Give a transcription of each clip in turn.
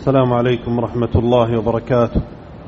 السلام عليكم ورحمة الله وبركاته.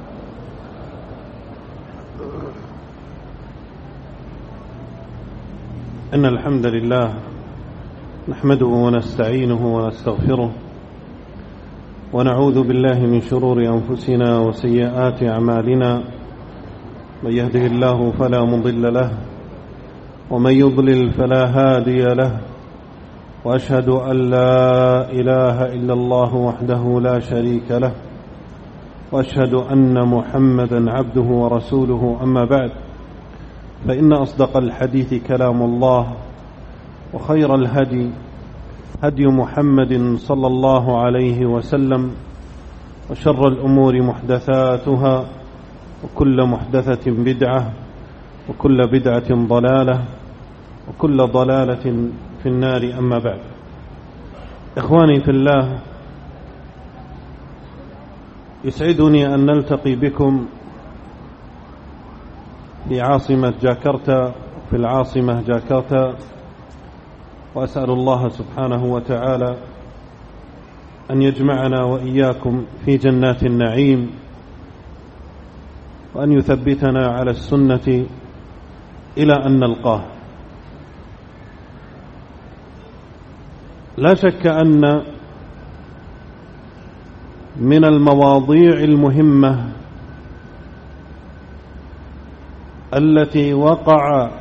إن الحمد لله نحمده ونستعينه ونستغفره ونعوذ بالله من شرور أنفسنا وسيئات أعمالنا. من يهده الله فلا مضل له ومن يضلل فلا هادي له، وأشهد أن لا إله إلا الله وحده لا شريك له، وأشهد أن محمدا عبده ورسوله. أما بعد، فإن أصدق الحديث كلام الله، وخير الهدي هدي محمد صلى الله عليه وسلم، وشر الأمور محدثاتها، وكل محدثة بدعة، وكل بدعة ضلالة، وكل ضلالة في النار. أما بعد، إخواني في الله، يسعدني أن نلتقي بكم بعاصمة جاكرتا، في العاصمة جاكرتا، وأسأل الله سبحانه وتعالى أن يجمعنا وإياكم في جنات النعيم، وأن يثبتنا على السنة إلى أن نلقاه. لا شك أن من المواضيع المهمة التي وقع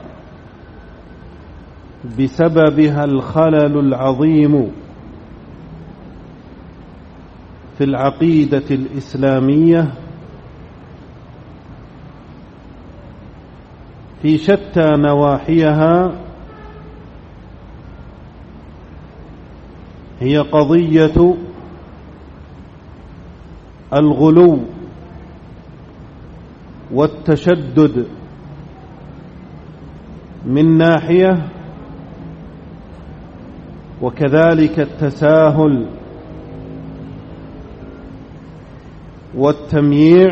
بسببها الخلل العظيم في العقيدة الإسلامية في شتى نواحيها هي قضية الغلو والتشدد من ناحية، وكذلك التساهل والتمييع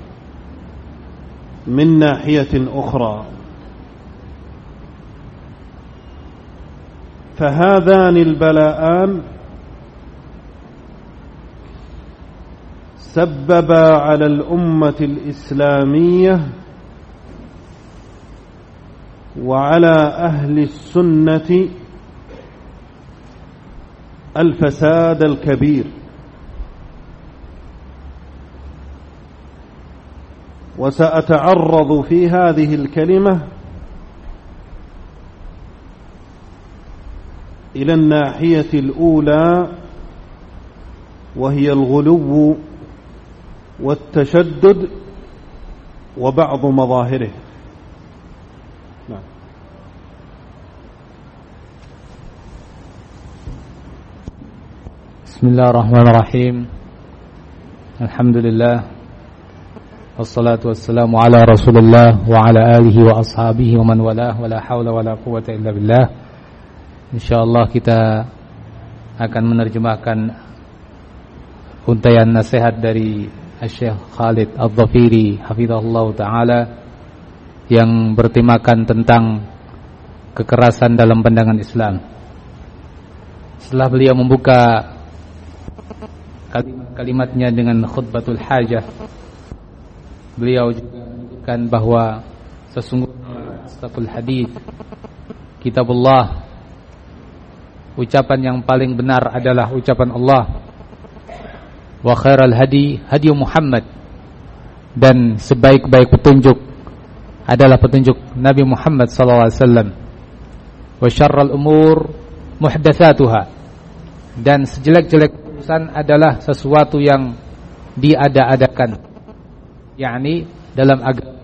من ناحية أخرى. فهذان البلاءان سببا على الأمة الإسلامية وعلى أهل السنة الفساد الكبير. وسأتعرض في هذه الكلمة إلى الناحية الأولى، وهي الغلو والتشدد وبعض مظاهره. بسم الله الرحمن الرحيم. الحمد لله والصلاة والسلام على رسول الله وعلى آله وأصحابه ومن والاه، ولا حول ولا قوة إلا بالله. InsyaAllah kita akan menerjemahkan untaian nasihat dari Syekh Khalid Al-Dhafiri hafizahullah ta'ala yang bertemakan tentang kekerasan dalam pandangan Islam. Setelah beliau membuka kalimatnya dengan khutbatul hajah, beliau juga menyebutkan bahwa sesungguhnya asdaqul hadits kitabullah, ucapan yang paling benar adalah ucapan Allah, wa khairal hadi hadi Muhammad, dan sebaik-baik petunjuk adalah petunjuk Nabi Muhammad sallallahu alaihi wasallam, wa syarrul umur muhdatsatuha, dan sejelek-jelek urusan adalah sesuatu yang diada-adakan, yakni dalam agama.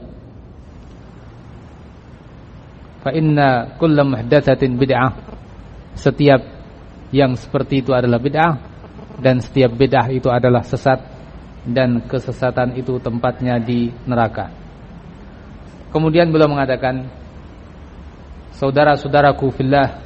Fa inna kulla muhdatsatin bid'ah, setiap yang seperti itu adalah bid'ah, dan setiap bid'ah itu adalah sesat, dan kesesatan itu tempatnya di neraka. Kemudian beliau mengatakan, saudara-saudaraku fillah,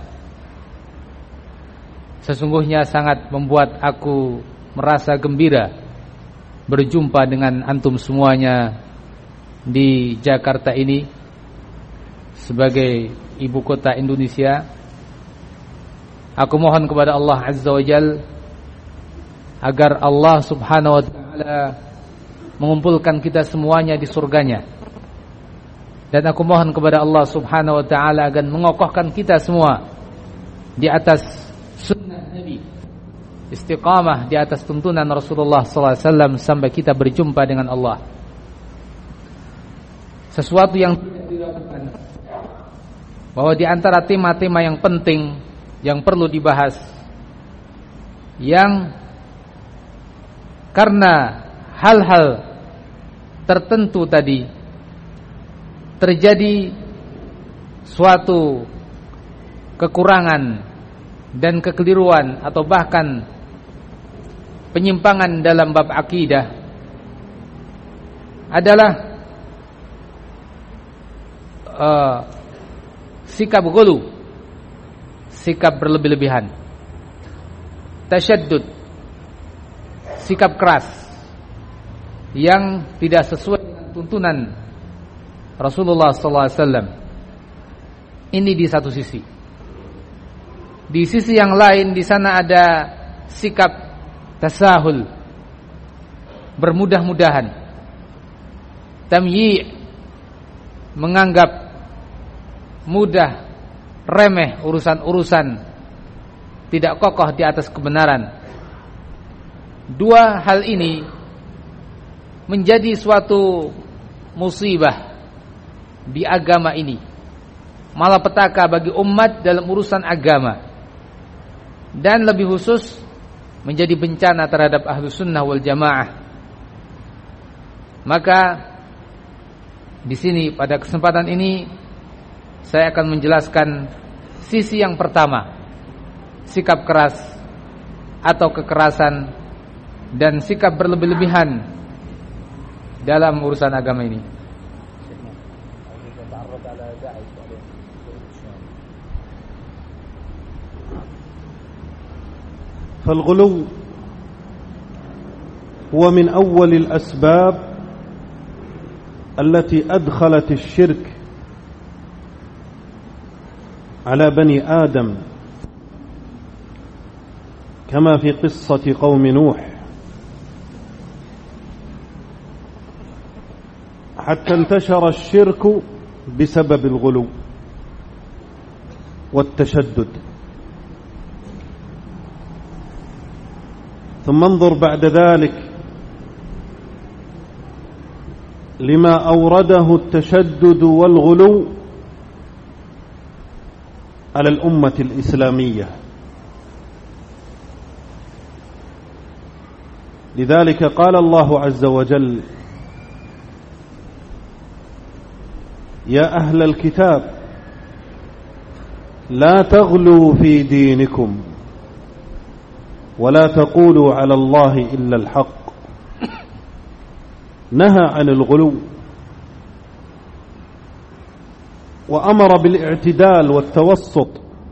sesungguhnya sangat membuat aku merasa gembira berjumpa dengan antum semuanya di Jakarta ini sebagai ibu kota Indonesia. Aku mohon kepada Allah Azza wa Jalla agar Allah Subhanahu wa taala mengumpulkan kita semuanya di surganya. Dan aku mohon kepada Allah Subhanahu wa taala agar mengokohkan kita semua di atas sunnah Nabi, istiqamah di atas tuntunan Rasulullah sallallahu alaihi wasallam sampai kita berjumpa dengan Allah. Sesuatu yang tidak dilakukan, bahwa di antara tema-tema yang penting yang perlu dibahas, yang karena hal-hal tertentu tadi terjadi suatu kekurangan dan kekeliruan atau bahkan penyimpangan dalam bab akidah, adalah sikap ghulu, sikap berlebih-lebihan, tasyaddud, sikap keras yang tidak sesuai dengan tuntunan Rasulullah SAW. Ini di satu sisi. Di sisi yang lain, di sana ada sikap tasahul, bermudah-mudahan, tamyi', menganggap mudah, remeh urusan-urusan, tidak kokoh di atas kebenaran. Dua hal ini menjadi suatu musibah di agama ini, malapetaka bagi umat dalam urusan agama, dan lebih khusus menjadi bencana terhadap Ahlus Sunnah wal Jamaah. Maka di sini pada kesempatan ini saya akan menjelaskan sisi yang pertama, sikap keras atau kekerasan dan sikap berlebih-lebihan dalam urusan agama ini. فالغلو هو من أول الأسباب التي أدخلت الشرك على بني آدم، كما في قصة قوم نوح، حتى انتشر الشرك بسبب الغلو والتشدد. ثم انظر بعد ذلك لما أورده التشدد والغلو على الأمة الإسلامية. لذلك قال الله عز وجل: يا أهل الكتاب لا تغلوا في دينكم ولا تقولوا على الله إلا الحق. نهى عن الغلو وأمر بالاعتدال والتوسط.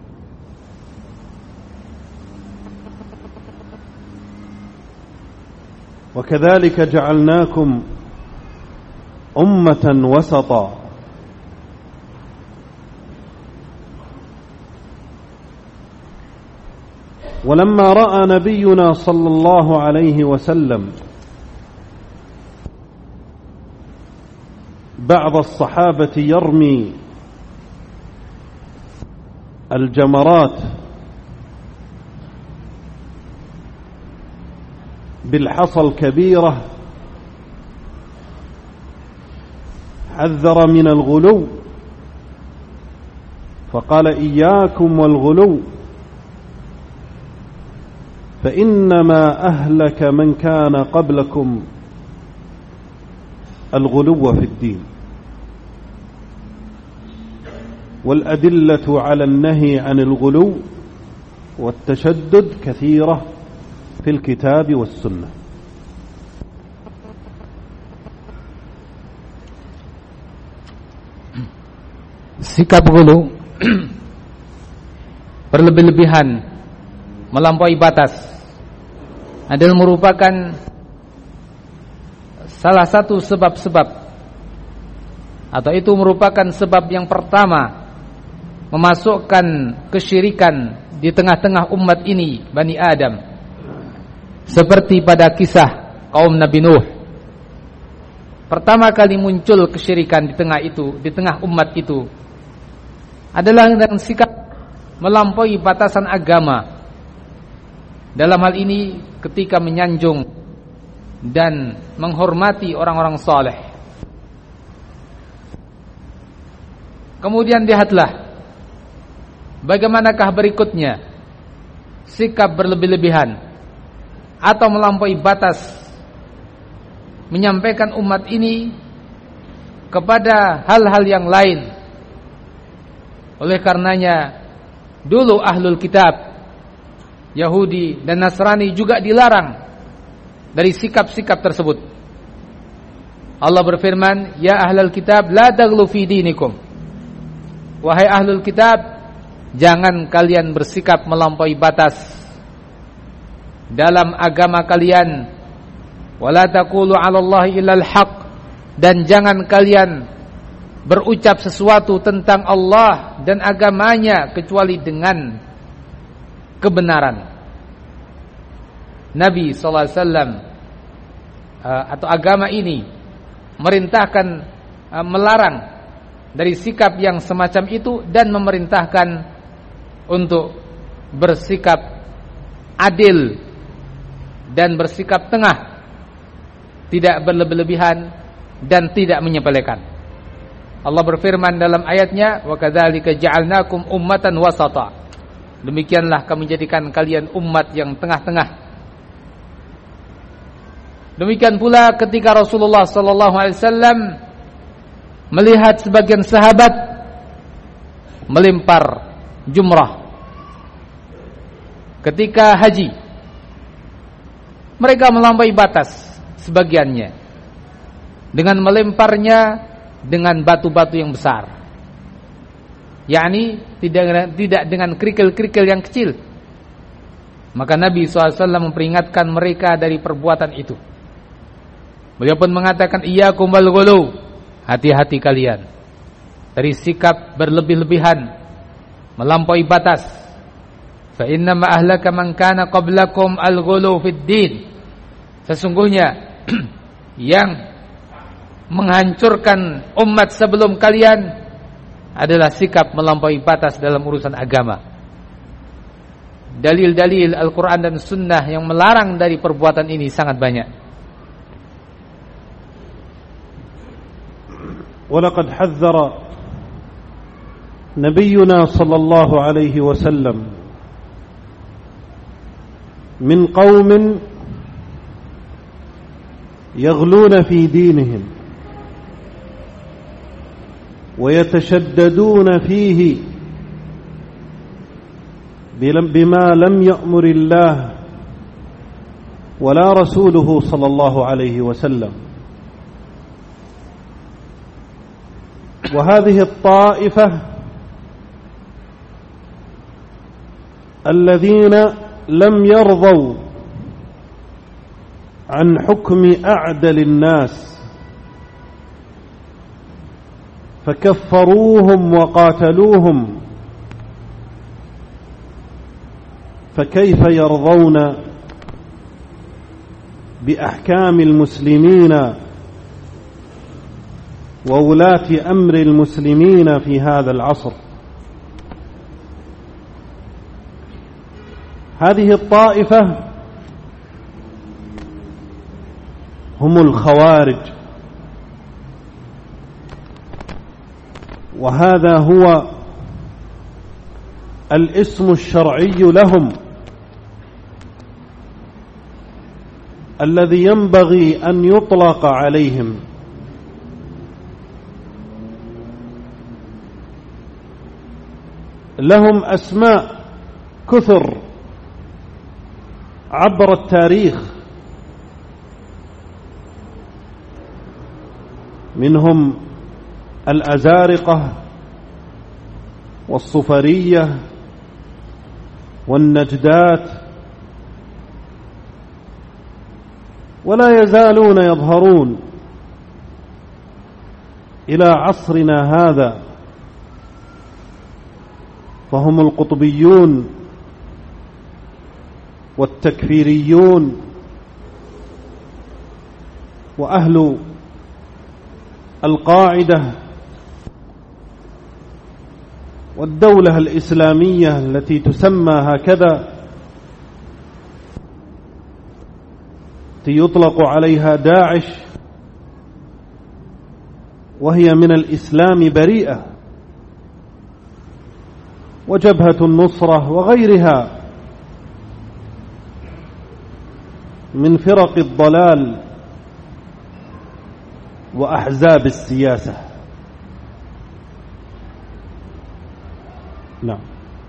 وكذلك جعلناكم أمة وسطا ولما رأى نبينا صلى الله عليه وسلم بعض الصحابة يرمي الجمرات بالحصى الكبيرة حذر من الغلو، فقال: إياكم والغلو فإنما أهلك من كان قبلكم الغلو في الدين. والأدلة على النهي عن الغلو والتشدد كثيرة في الكتاب والسنة. Sikap ghulu, berlebih-lebihan, melampaui batas, adalah merupakan salah satu sebab-sebab, atau itu merupakan sebab yang pertama memasukkan kesyirikan di tengah-tengah umat ini, Bani Adam, seperti pada kisah kaum Nabi Nuh. Pertama kali muncul kesyirikan di tengah umat itu adalah dengan sikap melampaui batasan agama. Dalam hal ini ketika menyanjung dan menghormati orang-orang saleh. Kemudian lihatlah bagaimanakah berikutnya sikap berlebih-lebihan atau melampaui batas menyampaikan umat ini kepada hal-hal yang lain. Oleh karenanya dulu ahlul kitab Yahudi dan Nasrani juga dilarang dari sikap-sikap tersebut. Allah berfirman, "Ya ahlul kitab, la taghlu fi dinikum." Wahai ahlul kitab, jangan kalian bersikap melampaui batas dalam agama kalian. Wala taqulu 'alallahi illal haqq, dan jangan kalian berucap sesuatu tentang Allah dan agamanya kecuali dengan kebenaran. Nabi sallallahu alaihi wasallam atau agama ini merintahkan, melarang dari sikap yang semacam itu dan memerintahkan untuk bersikap adil dan bersikap tengah, tidak berlebih-lebihan dan tidak menyepelekan. Allah berfirman dalam ayatnya, "Wa kadzalika ja'alnakum ummatan wasata." Demikianlah kami jadikan kalian umat yang tengah-tengah. Demikian pula ketika Rasulullah sallallahu alaihi wasallam melihat sebagian sahabat melempar jumrah ketika haji, mereka melampaui batas sebagiannya dengan melemparnya dengan batu-batu yang besar, yakni tidak dengan kerikil-kerikil yang kecil. Maka Nabi SAW memperingatkan mereka dari perbuatan itu. Beliau pun mengatakan, "Iyyakum wal ghulu." Hati-hati kalian dari sikap berlebih-lebihan, melampaui batas. Fa inna ma ahlaka man kana qablakum al-ghulu fid din. Sesungguhnya yang menghancurkan umat sebelum kalian adalah sikap melampaui batas dalam urusan agama. Dalil-dalil Al-Quran dan Sunnah yang melarang dari perbuatan ini sangat banyak. ولقد حذر نبينا صلى الله عليه وسلم من قوم يغلون في دينهم ويتشددون فيه بما لم يأمر الله ولا رسوله صلى الله عليه وسلم. وهذه الطائفة الذين لم يرضوا عن حكم أعدل الناس فكفروهم وقاتلوهم، فكيف يرضون بأحكام المسلمين وولاة أمر المسلمين في هذا العصر؟ هذه الطائفة هم الخوارج، وهذا هو الاسم الشرعي لهم الذي ينبغي أن يطلق عليهم. لهم أسماء كثر عبر التاريخ، منهم الأزارقة والصفرية والنجدات، ولا يزالون يظهرون إلى عصرنا هذا، فهم القطبيون والتكفيريون وأهل القاعدة والدولة الإسلامية التي تسمى هكذا يطلق عليها داعش وهي من الإسلام بريئة، وجبهة النصرة وغيرها من فرق الضلال وأحزاب السياسة. نعم.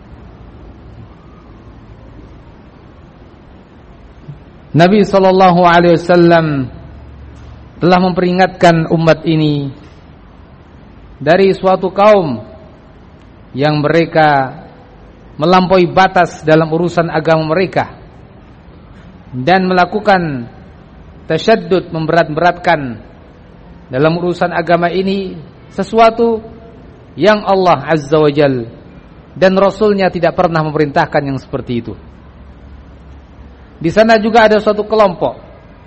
Nabi SAW telah memperingatkan umat ini dari suatu kaum yang mereka melampaui batas dalam urusan agama mereka dan melakukan tasyaddud, memberat-beratkan dalam urusan agama ini sesuatu yang Allah Azza wa Jal dan Rasulnya tidak pernah memerintahkan yang seperti itu. Di sana juga ada suatu kelompok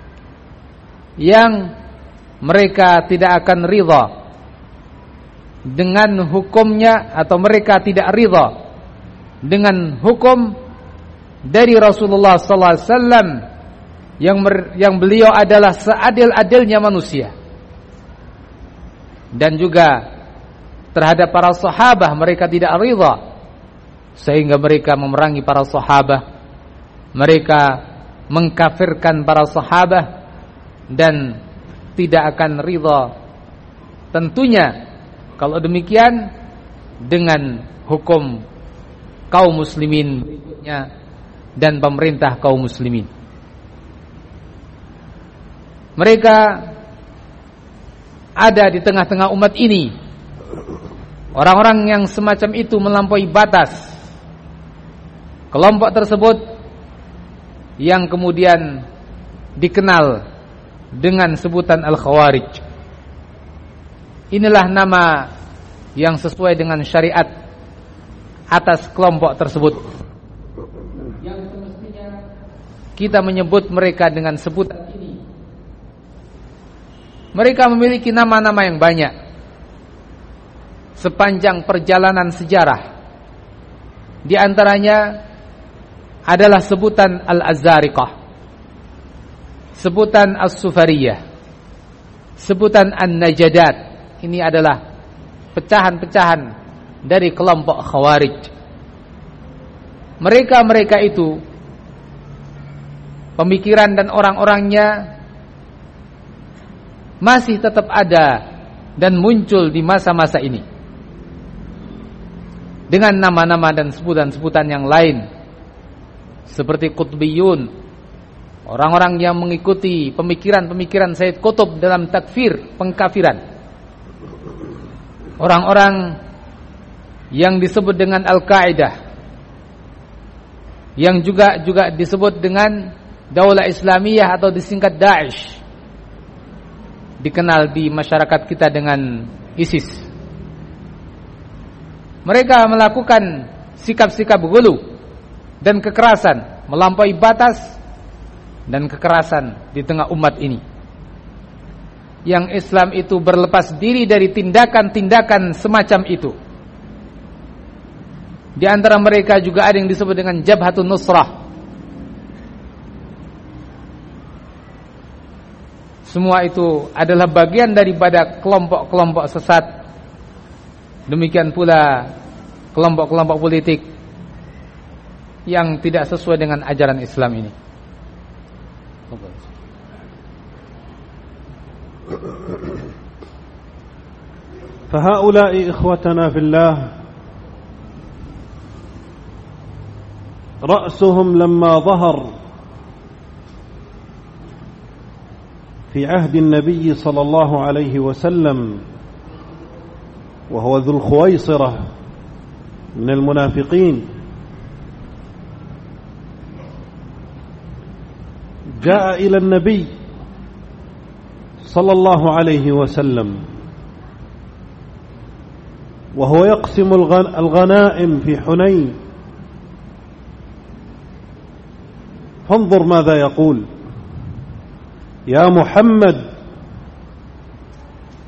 yang mereka tidak akan ridha dengan hukumnya, atau mereka tidak ridha dengan hukum dari Rasulullah sallallahu alaihi wasallam yang beliau adalah seadil-adilnya manusia. Dan juga terhadap para sahabat mereka tidak ridha, sehingga mereka memerangi para sahabat. Mereka mengkafirkan para sahabat dan tidak akan ridha tentunya kalau demikian dengan hukum kaum muslimin berikutnya dan pemerintah kaum muslimin. Mereka ada di tengah-tengah umat ini orang-orang yang semacam itu melampaui batas. Kelompok tersebut yang kemudian dikenal dengan sebutan Al-Khawarij. Inilah nama yang sesuai dengan syariat atas kelompok tersebut, yang semestinya kita menyebut mereka dengan sebutan ini. Mereka memiliki nama-nama yang banyak sepanjang perjalanan sejarah. Di antaranya adalah sebutan Al-Azzariqah, sebutan As-Sufariyah, sebutan An-Najadat. Ini adalah pecahan-pecahan dari kelompok Khawarij. Mereka itu pemikiran dan orang-orangnya masih tetap ada dan muncul di masa-masa ini dengan nama-nama dan sebutan-sebutan yang lain, seperti Qutbiyun, orang-orang yang mengikuti pemikiran-pemikiran Sayyid Qutb dalam takfir, pengkafiran. Orang-orang yang disebut dengan Al-Qaeda, yang juga disebut dengan Daulah Islamiyah atau disingkat Daesh, dikenal di masyarakat kita dengan ISIS. Mereka melakukan sikap-sikap ghulu dan kekerasan, melampaui batas dan kekerasan di tengah umat ini. Yang Islam itu berlepas diri dari tindakan-tindakan semacam itu. Di antara mereka juga ada yang disebut dengan Jabhatun Nusrah. Semua itu adalah bagian daripada kelompok-kelompok sesat. Demikian pula kelompok-kelompok politik yang tidak sesuai dengan ajaran Islam ini. فهؤلاء إخوتنا في الله رأسهم لما ظهر في عهد النبي صلى الله عليه وسلم وهو ذو الخويصرة من المنافقين جاء إلى النبي صلى الله عليه وسلم وهو يقسم الغنائم في حنين. فانظر ماذا يقول: يا محمد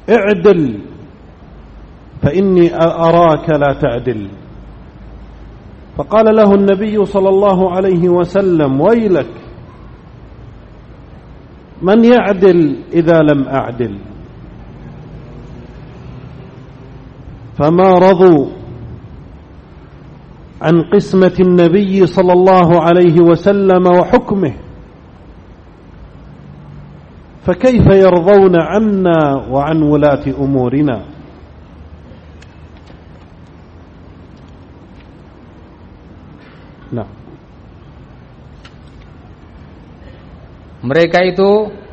اعدل فإني أراك لا تعدل. فقال له النبي صلى الله عليه وسلم ويلك من يعدل إذا لم أعدل. فما رضوا عن قسمة النبي صلى الله عليه وسلم وحكمه، فكيف يرضون عنا وعن ولاة أمورنا؟ Nah. Mereka itu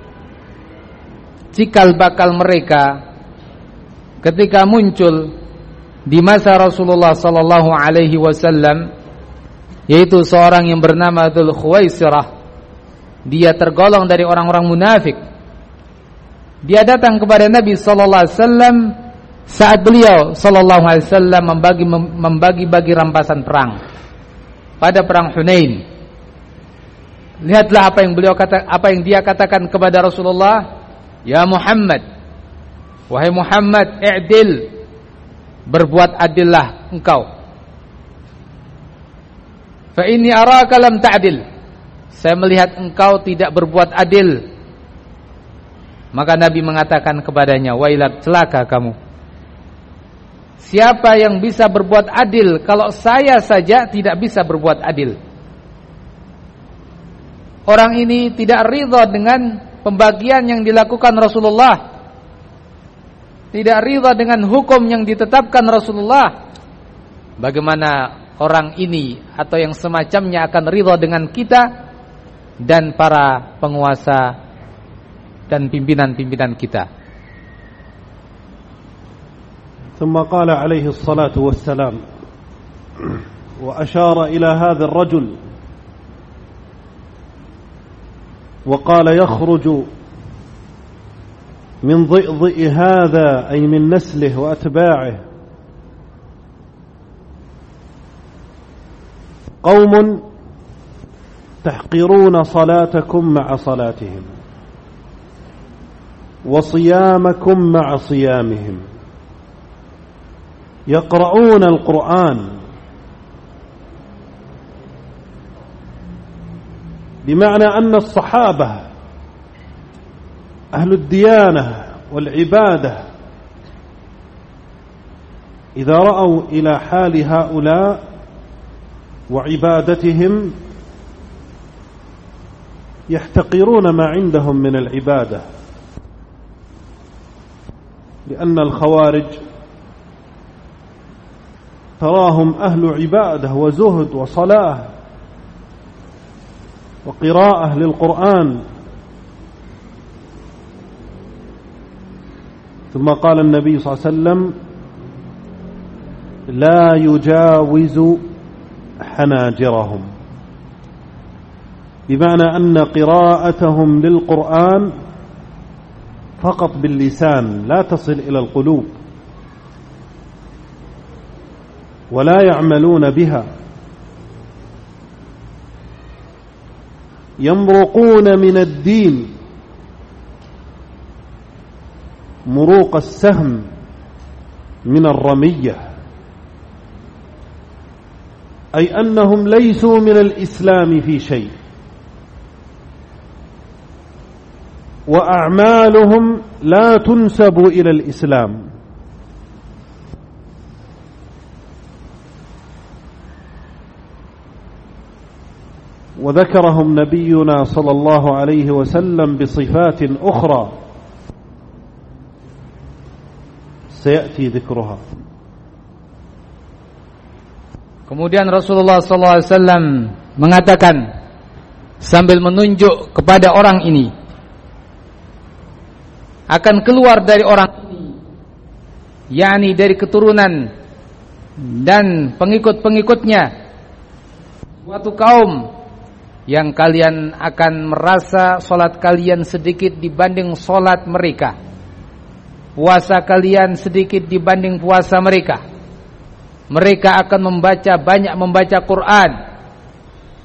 cikal bakal mereka ketika muncul di masa Rasulullah sallallahu alaihi wasallam, yaitu seorang yang bernama Dzul Khuwaisirah. Dia tergolong dari orang-orang munafik. Dia datang kepada Nabi sallallahu alaihi wasallam saat beliau sallallahu alaihi wasallam membagi-bagi rampasan perang pada perang Hunain. Lihatlah apa yang dia katakan kepada Rasulullah, "Ya Muhammad, wahai Muhammad, i'dil, berbuat adillah engkau. Fa inni araka lam ta'dil, saya melihat engkau tidak berbuat adil." Maka Nabi mengatakan kepadanya, "Wailak, celaka kamu. Siapa yang bisa berbuat adil kalau saya saja tidak bisa berbuat adil?" Orang ini tidak ridha dengan pembagian yang dilakukan Rasulullah, tidak ridha dengan hukum yang ditetapkan Rasulullah. Bagaimana orang ini atau yang semacamnya akan ridha dengan kita dan para penguasa dan pimpinan-pimpinan kita? ثم قال عليه الصلاة والسلام وأشار إلى هذا الرجل وقال يخرج من ضئضئ هذا أي من نسله وأتباعه قوم تحقرون صلاتكم مع صلاتهم وصيامكم مع صيامهم يقرؤون القرآن بمعنى أن الصحابة أهل الديانة والعبادة إذا رأوا إلى حال هؤلاء وعبادتهم يحتقرون ما عندهم من العبادة، لأن الخوارج تراهم أهل عبادة وزهد وصلاة وقراءة للقرآن. ثم قال النبي صلى الله عليه وسلم لا يجاوز حناجرهم، بمعنى أن قراءتهم للقرآن فقط باللسان لا تصل إلى القلوب ولا يعملون بها، يمرقون من الدين مروق السهم من الرمية، أي أنهم ليسوا من الإسلام في شيء، وأعمالهم لا تنسب إلى الإسلام. وذكرهم نبينا صلى الله عليه وسلم بصفات أخرى سيأتي ذكرها. Kemudian Rasulullah SAW mengatakan sambil menunjuk kepada orang ini, akan keluar dari orang ini, yakni dari keturunan dan pengikut-pengikutnya, suatu kaum yang kalian akan merasa solat kalian sedikit dibanding solat mereka, puasa kalian sedikit dibanding puasa mereka. Mereka akan banyak membaca Quran.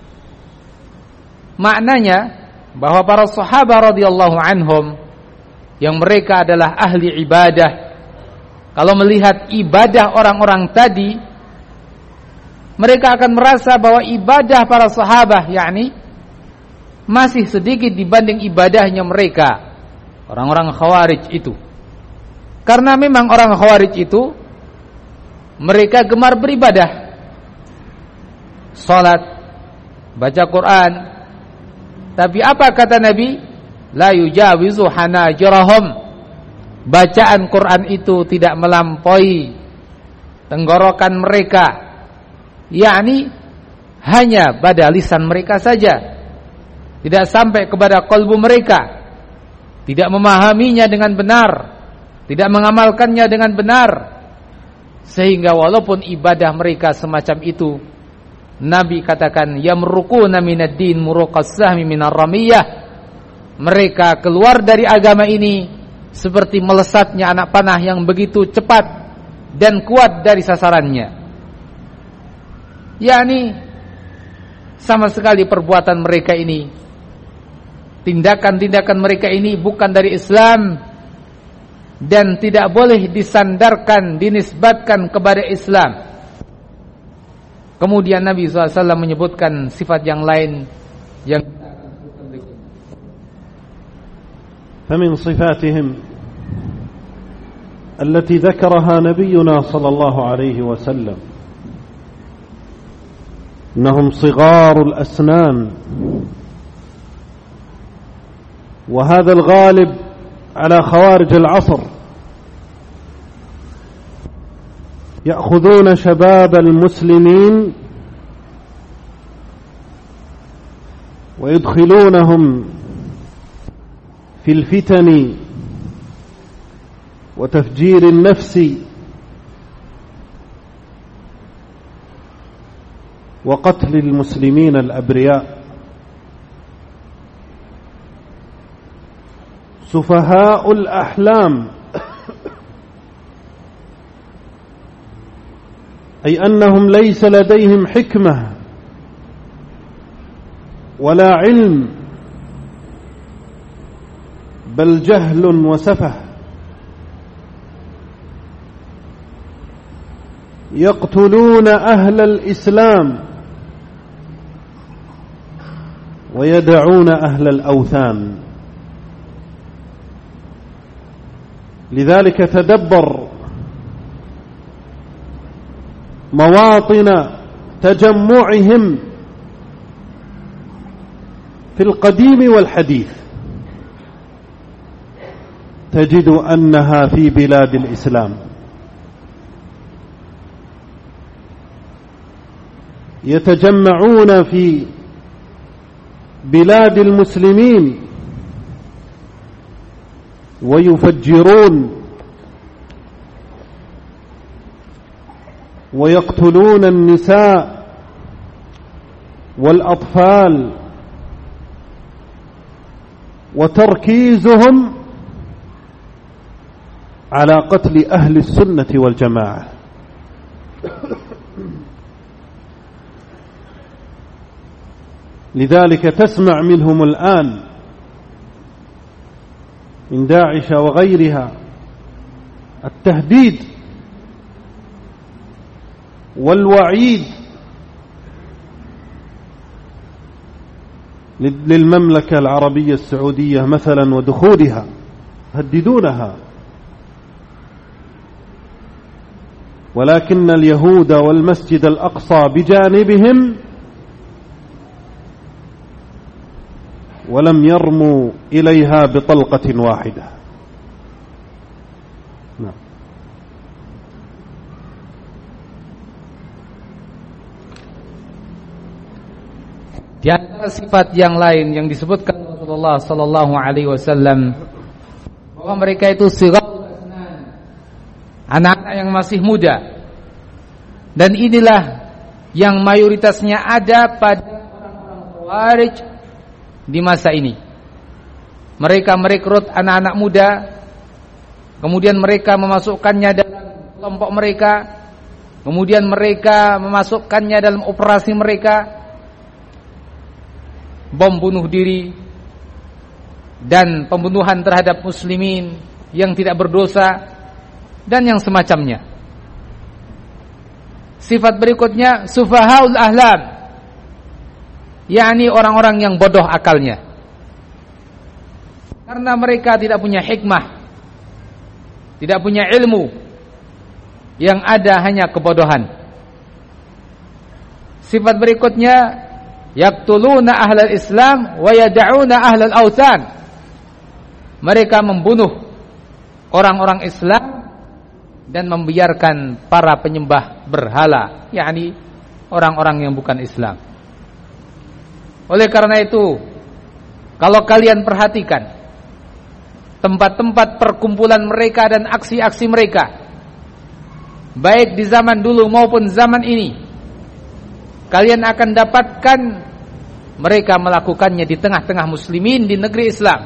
Maknanya bahwa para sahabat radhiyallahu anhum yang mereka adalah ahli ibadah. Kalau melihat ibadah orang-orang tadi, mereka akan merasa bahwa ibadah para sahabat yakni masih sedikit dibanding ibadahnya mereka, orang-orang Khawarij itu. Karena memang orang Khawarij itu mereka gemar beribadah, salat, baca Quran. Tapi apa kata Nabi? La yujawizu hanajirahum. Bacaan Quran itu tidak melampaui tenggorokan mereka, yakni hanya pada lisan mereka saja, tidak sampai kepada kalbu mereka, tidak memahaminya dengan benar, tidak mengamalkannya dengan benar. Sehingga walaupun ibadah mereka semacam itu, Nabi katakan yamruquna minad-din muruqas sahmi minar ramiyah. Mereka keluar dari agama ini seperti melesatnya anak panah yang begitu cepat dan kuat dari sasarannya. Yakni sama sekali perbuatan mereka ini, tindakan-tindakan mereka ini bukan dari Islam dan tidak boleh disandarkan, dinisbatkan kepada Islam. Kemudian Nabi SAW menyebutkan sifat yang lain yang فمن صفاتهم التي ذكرها نبينا صلى الله عليه وسلم إنهم صغار الأسنان، وهذا الغالب على خوارج العصر، يأخذون شباب المسلمين ويدخلونهم في الفتن وتفجير النفس وقتل المسلمين الأبرياء. سفهاء الأحلام، أي أنهم ليس لديهم حكمة ولا علم، بل جهل وسفه. يقتلون أهل الإسلام ويدعون أهل الأوثان. لذلك تدبر مواطن تجمعهم في القديم والحديث، تجد أنها في بلاد الإسلام. يتجمعون في بلاد المسلمين ويفجرون ويقتلون النساء والأطفال، وتركيزهم على قتل أهل السنة والجماعة. لذلك تسمع منهم الآن من داعش وغيرها التهديد والوعيد للمملكة العربية السعودية مثلا ودخولها، يهددونها. ولكن اليهود والمسجد الأقصى بجانبهم ولم يرموا إليها بطلقة واحدة. نعم. Di antara sifat yang lain yang disebutkan Rasulullah sallallahu alaihi wasallam bahwa mereka itu sigharul asnan, anak-anak yang masih muda. Dan inilah yang mayoritasnya ada pada orang-orang Khawarij di masa ini. Mereka merekrut anak-anak muda, kemudian mereka memasukkannya dalam kelompok mereka, kemudian mereka memasukkannya dalam operasi mereka, bom bunuh diri, dan pembunuhan terhadap muslimin yang tidak berdosa dan yang semacamnya. Sifat berikutnya sufahaul ahlam, yakni orang-orang yang bodoh akalnya. Karena mereka tidak punya hikmah, tidak punya ilmu, yang ada hanya kebodohan. Sifat berikutnya yaqtuluna ahlal Islam wa yad'una ahlal authan. Mereka membunuh orang-orang Islam dan membiarkan para penyembah berhala, yakni orang-orang yang bukan Islam. Oleh karena itu, kalau kalian perhatikan tempat-tempat perkumpulan mereka dan aksi-aksi mereka, baik di zaman dulu maupun zaman ini, kalian akan dapatkan mereka melakukannya di tengah-tengah muslimin di negeri Islam.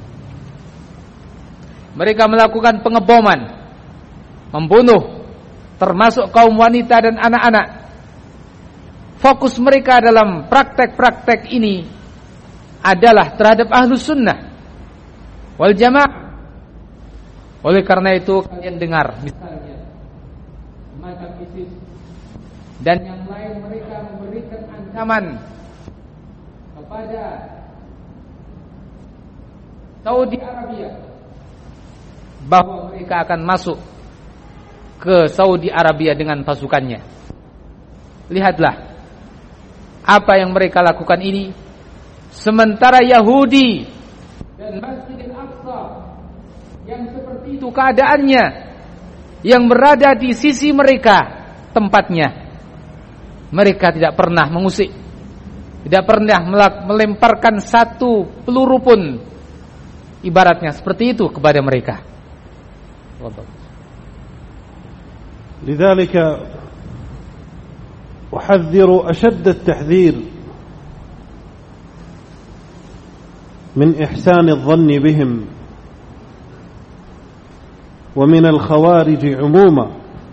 Mereka melakukan pengeboman, membunuh, termasuk kaum wanita dan anak-anak. Fokus mereka dalam praktek-praktek ini adalah terhadap ahlus sunnah wal jamaah. Oleh karena itu kalian dengar misalnya semacam ISIS dan yang lain, mereka memberikan ancaman kepada Saudi Arabia bahwa mereka akan masuk ke Saudi Arabia dengan pasukannya. Lihatlah apa yang mereka lakukan ini, sementara Yahudi dan Masjidil Aqsa yang seperti itu keadaannya, yang berada di sisi mereka tempatnya, mereka tidak pernah mengusik, tidak pernah melemparkan satu peluru pun ibaratnya seperti itu kepada mereka. لذلك أحذر أشد التحذير من إحسان الظن بهم ومن الخوارج عموما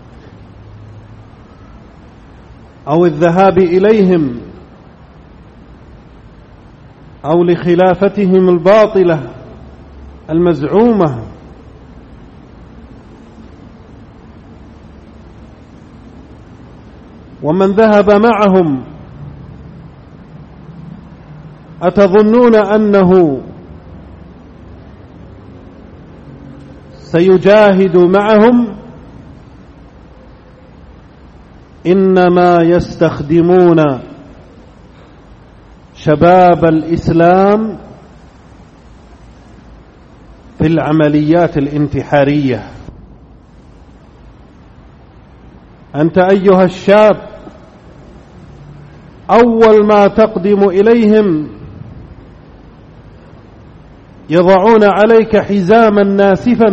أو الذهاب إليهم أو لخلافتهم الباطلة المزعومة. ومن ذهب معهم أتظنون أنه سيجاهد معهم؟ إنما يستخدمون شباب الإسلام في العمليات الانتحارية. أنت أيها الشاب أول ما تقدم إليهم يضعون عليك حزاما ناسفا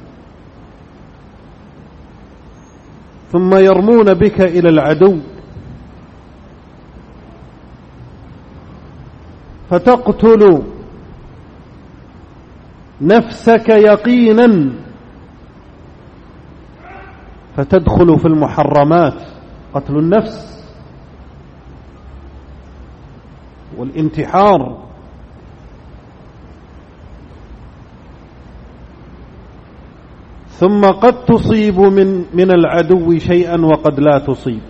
ثم يرمون بك إلى العدو فتقتل نفسك يقينا فتدخل في المحرمات، قتل النفس والانتحار. ثم قد تصيب من العدو شيئا وقد لا تصيب،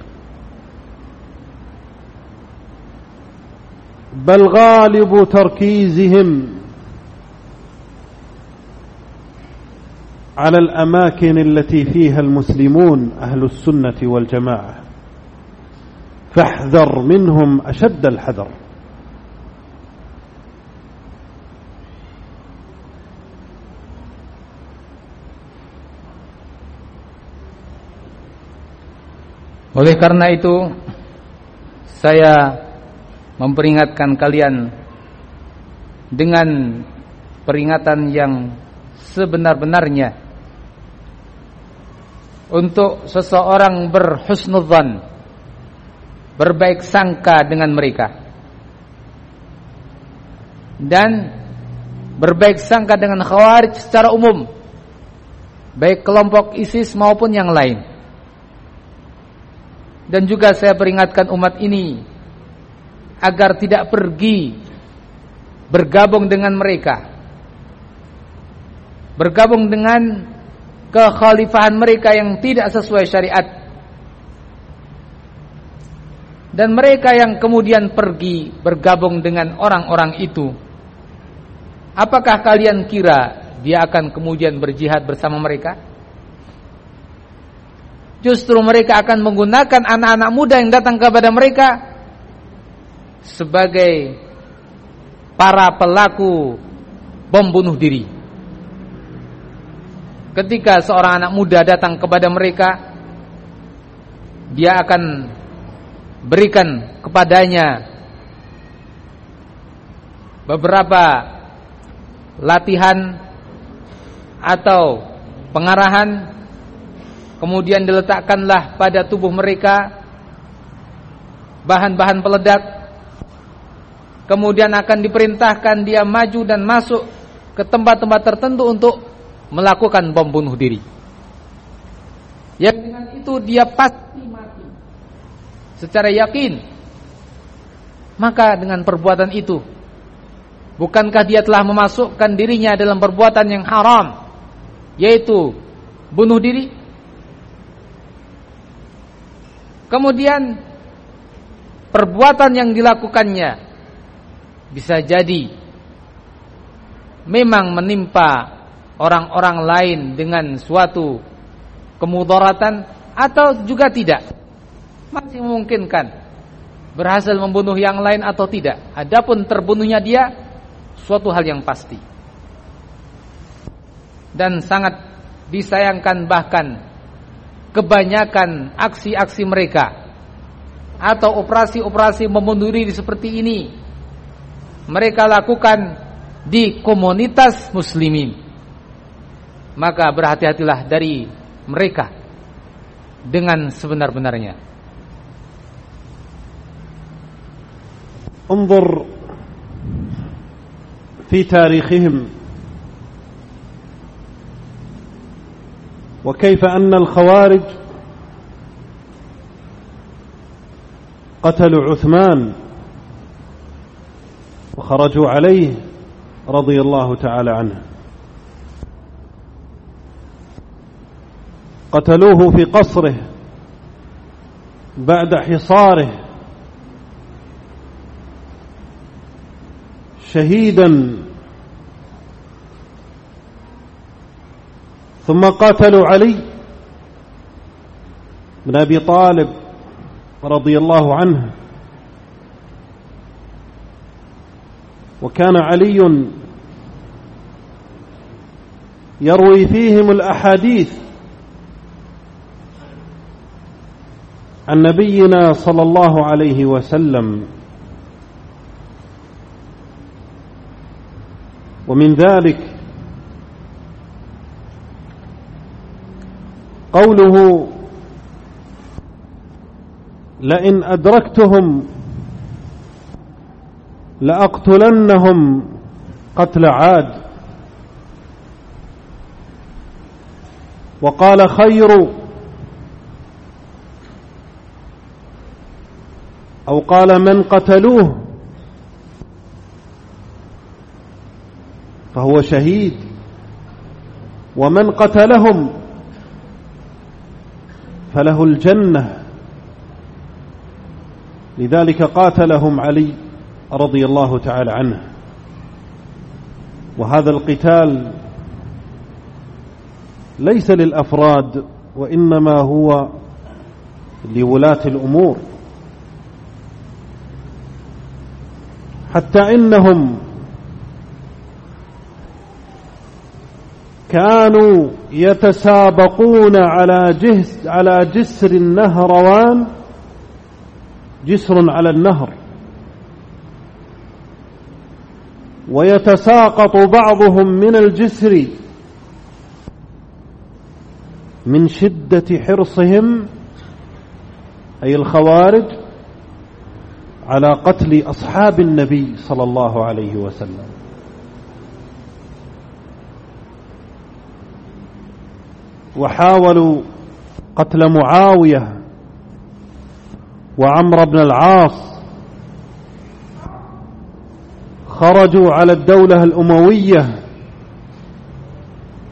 بل غالب تركيزهم على الأماكن التي فيها المسلمون أهل السنة والجماعة، فاحذر منهم أشد الحذر. Oleh karena itu, saya memperingatkan kalian dengan peringatan yang sebenar-benarnya untuk seseorang berhusnudzan, berbaik sangka dengan mereka, dan berbaik sangka dengan Khawarij secara umum, baik kelompok ISIS maupun yang lain. Dan juga saya peringatkan umat ini agar tidak pergi bergabung dengan mereka, bergabung dengan kekhalifahan mereka yang tidak sesuai syariat, dan mereka yang kemudian pergi bergabung dengan orang-orang itu, apakah kalian kira dia akan kemudian berjihad bersama mereka? Justru mereka akan menggunakan anak-anak muda yang datang kepada mereka sebagai para pelaku bom bunuh diri. Ketika seorang anak muda datang kepada mereka, dia akan berikan kepadanya beberapa latihan atau pengarahan, kemudian diletakkanlah pada tubuh mereka bahan-bahan peledak, kemudian akan diperintahkan dia maju dan masuk ke tempat-tempat tertentu untuk melakukan bom bunuh diri, yang dengan itu dia pasti mati secara yakin. Maka dengan perbuatan itu, bukankah dia telah memasukkan dirinya dalam perbuatan yang haram, yaitu bunuh diri? Kemudian perbuatan yang dilakukannya bisa jadi memang menimpa orang-orang lain dengan suatu kemudaratan, atau juga tidak, masih memungkinkan berhasil membunuh yang lain atau tidak. Adapun terbunuhnya dia suatu hal yang pasti. Dan sangat disayangkan bahkan kebanyakan aksi-aksi mereka atau operasi-operasi membunuh diri seperti ini mereka lakukan di komunitas muslimin. Maka berhati-hatilah dari mereka dengan sebenar-benarnya. انظر في تاريخهم وكيف أن الخوارج قتلوا عثمان وخرجوا عليه رضي الله تعالى عنه، قتلوه في قصره بعد حصاره شهيدا، ثم قاتلوا علي بن أبي طالب رضي الله عنه، وكان علي يروي فيهم الأحاديث عن نبينا صلى الله عليه وسلم. ومن ذلك قوله: لئن أدركتهم لأقتلنهم قتل عاد. وقال: خير أو قال: من قتلوه فهو شهيد، ومن قتلهم فله الجنة. لذلك قاتلهم علي رضي الله تعالى عنه. وهذا القتال ليس للأفراد، وإنما هو لولاة الأمور، حتى إنهم كانوا يتسابقون على جسر النهروان، جسر على النهر، ويتساقط بعضهم من الجسر من شدة حرصهم، أي الخوارج، على قتل أصحاب النبي صلى الله عليه وسلم. وحاولوا قتل معاوية وعمرو بن العاص، خرجوا على الدولة الأموية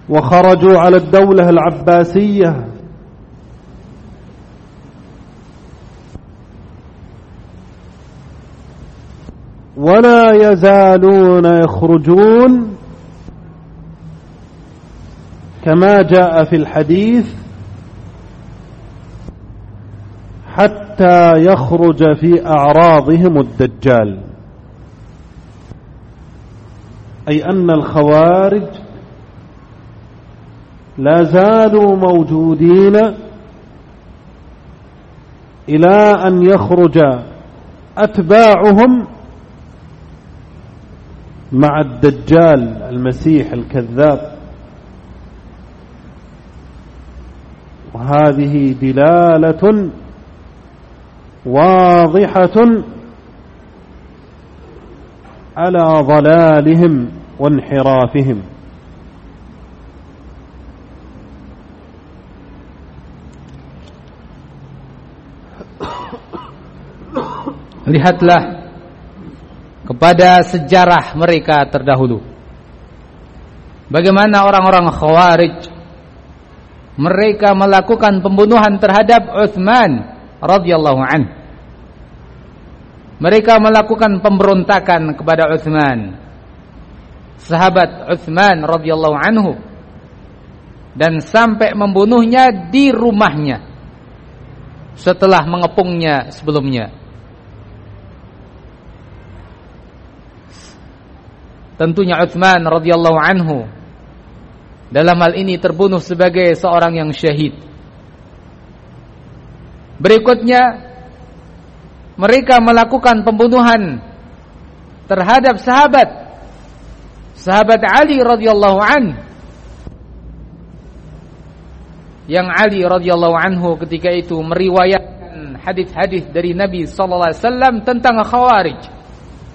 وخرجوا على الدولة العباسية ولا يزالون يخرجون كما جاء في الحديث حتى يخرج في أعراضهم الدجال، أي أن الخوارج لا زالوا موجودين إلى أن يخرج أتباعهم مع الدجال المسيح الكذاب. وهذه دلالة واضحة على ضلالهم وانحرافهم. Lihatlah kepada sejarah mereka terdahulu, bagaimana orang-orang Khawarij mereka melakukan pembunuhan terhadap Utsman radhiyallahu anhu. Mereka melakukan pemberontakan kepada Utsman, sahabat Utsman radhiyallahu anhu, dan sampai membunuhnya di rumahnya setelah mengepungnya sebelumnya. Tentunya Utsman radhiyallahu anhu dalam hal ini terbunuh sebagai seorang yang syahid. Berikutnya mereka melakukan pembunuhan terhadap sahabat Ali radhiyallahu anhu, yang Ali radhiyallahu anhu ketika itu meriwayatkan hadis-hadis dari Nabi sallallahu alaihi wasallam tentang Khawarij.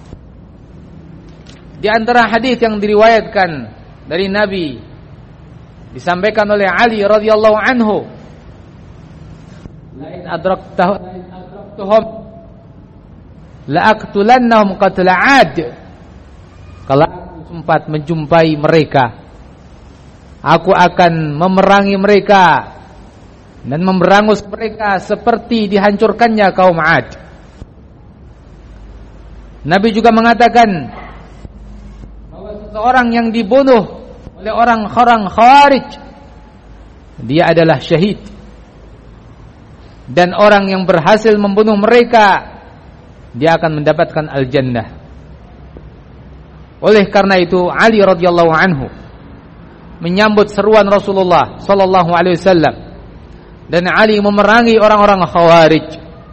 Di antara hadis yang diriwayatkan dari Nabi disampaikan oleh Ali radhiyallahu anhu, la in adraktuhum la aqtulannahum qatla 'ad. Kalau aku sempat menjumpai mereka, aku akan memerangi mereka dan memberangus mereka seperti dihancurkannya kaum 'Ad. Nabi juga mengatakan seorang yang dibunuh oleh orang-orang Khawarij, dia adalah syahid, dan orang yang berhasil membunuh mereka, dia akan mendapatkan al-jannah. Oleh karena itu Ali radhiyallahu anhu menyambut seruan Rasulullah sallallahu alaihi wasallam, dan Ali memerangi orang-orang Khawarij.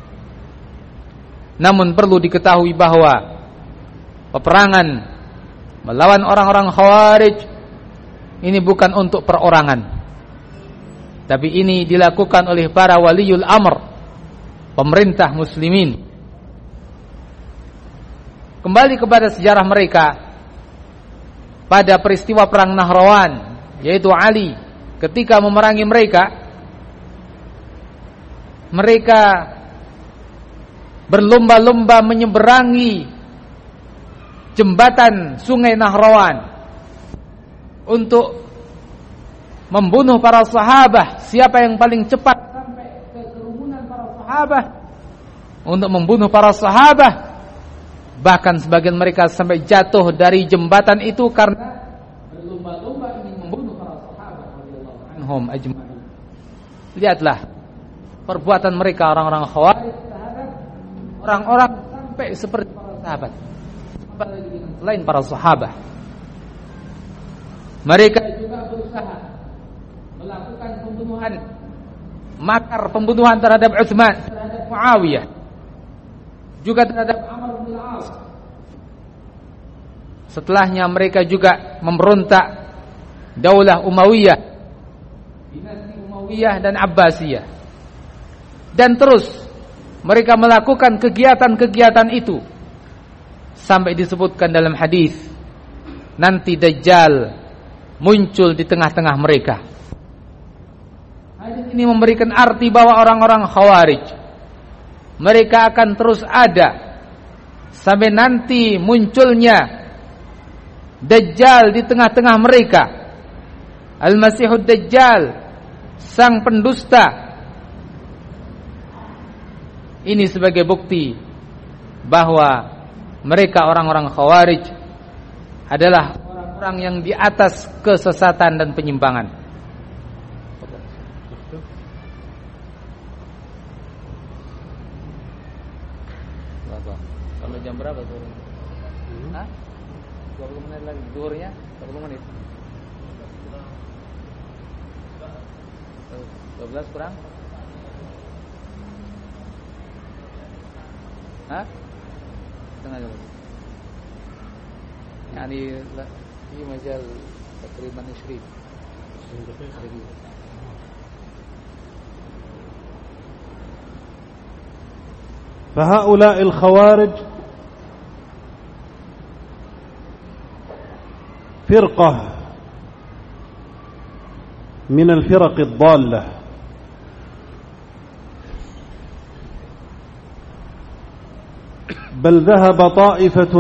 Namun perlu diketahui bahwa peperangan melawan orang-orang Khawarij ini bukan untuk perorangan, tapi ini dilakukan oleh para waliul amr, pemerintah muslimin. Kembali kepada sejarah mereka pada peristiwa perang Nahrawan, yaitu Ali ketika memerangi mereka berlomba-lomba menyeberangi jembatan sungai Nahrawan untuk membunuh para sahabat. Siapa yang paling cepat sampai ke kerumunan para sahabat untuk membunuh para sahabat. Bahkan sebagian mereka sampai jatuh dari jembatan itu karena berlomba-lomba ingin membunuh para sahabat radhiyallahu anhum ajma'in. Lihatlah perbuatan mereka orang-orang Khawarij terhadap orang-orang sampai seperti para sahabat, selain para sahabat. Mereka juga berusaha melakukan makar pembunuhan terhadap Utsman, terhadap Muawiyah, juga terhadap Amr bin al-As. Setelahnya mereka juga memberontak Daulah Umayyah, dinasti Umayyah dan Abbasiyah. Dan terus mereka melakukan kegiatan-kegiatan itu sampai disebutkan dalam hadis nanti Dajjal muncul di tengah-tengah mereka. Hadis ini memberikan arti bahwa orang-orang Khawarij mereka akan terus ada sampai nanti munculnya Dajjal di tengah-tengah mereka. Al-Masihud Dajjal, sang pendusta. Ini sebagai bukti bahwa mereka orang-orang Khawarij adalah orang-orang yang di atas kesesatan dan penyimpangan. Kalau jam berapa turun? Hah? 20 menit lagi zuhurnya? 40 menit. 12 kurang? Hah? Setengah jam. Yani في مجال تقريبا 20 دقيقة. فهؤلاء الخوارج فرقة من الفرق الضالة، بل ذهب طائفة